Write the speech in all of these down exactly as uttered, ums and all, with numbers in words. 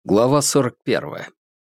Глава сорок первая.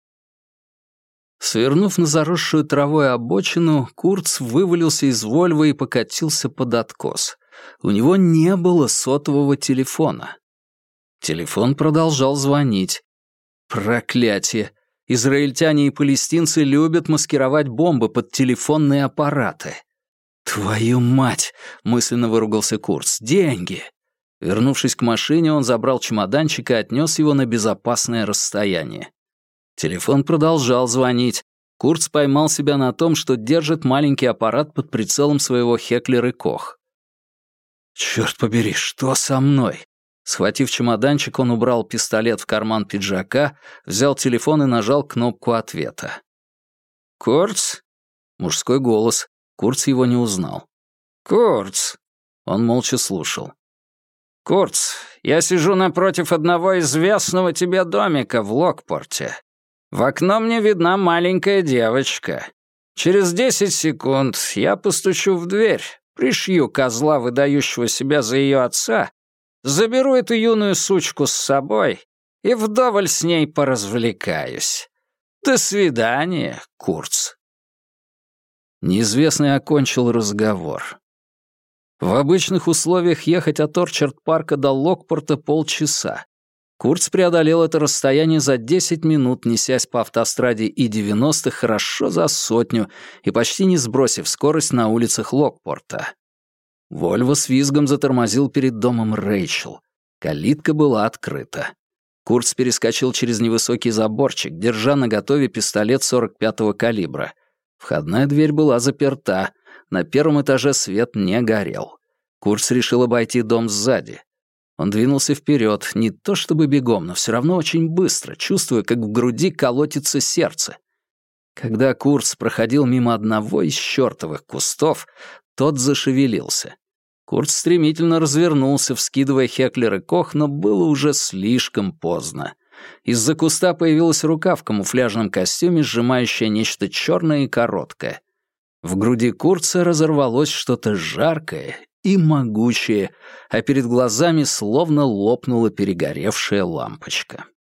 Свернув на заросшую травой обочину, Курц вывалился из Вольво и покатился под откос. У него не было сотового телефона. Телефон продолжал звонить. Проклятие! Израильтяне и палестинцы любят маскировать бомбы под телефонные аппараты. «Твою мать!» — мысленно выругался Курц. «Деньги!» Вернувшись к машине, он забрал чемоданчик и отнес его на безопасное расстояние. Телефон продолжал звонить. Курц поймал себя на том, что держит маленький аппарат под прицелом своего Хеклер и Кох. «Чёрт побери, что со мной?» Схватив чемоданчик, он убрал пистолет в карман пиджака, взял телефон и нажал кнопку ответа. «Курц?» Мужской голос. Курц его не узнал. «Курц?» Он молча слушал. «Курц, я сижу напротив одного известного тебе домика в Локпорте. В окно мне видна маленькая девочка. Через десять секунд я постучу в дверь, пришью козла, выдающего себя за ее отца, заберу эту юную сучку с собой и вдоволь с ней поразвлекаюсь. До свидания, Курц». Неизвестный окончил разговор. В обычных условиях ехать от Орчард-парка до Локпорта полчаса. Курц преодолел это расстояние за десять минут, несясь по автостраде И девяносто хорошо за сотню и почти не сбросив скорость на улицах Локпорта. Вольво с визгом затормозил перед домом Рэйчел. Калитка была открыта. Курц перескочил через невысокий заборчик, держа наготове пистолет сорок пятого калибра. Входная дверь была заперта. На первом этаже свет не горел. Курц решил обойти дом сзади. Он двинулся вперед, не то чтобы бегом, но все равно очень быстро, чувствуя, как в груди колотится сердце. Когда Курц проходил мимо одного из чертовых кустов, тот зашевелился. Курц стремительно развернулся, вскидывая Хеклер и Кох, но было уже слишком поздно. Из-за куста появилась рука в камуфляжном костюме, сжимающая нечто черное и короткое. В груди Курца разорвалось что-то жаркое и могучее, а перед глазами словно лопнула перегоревшая лампочка.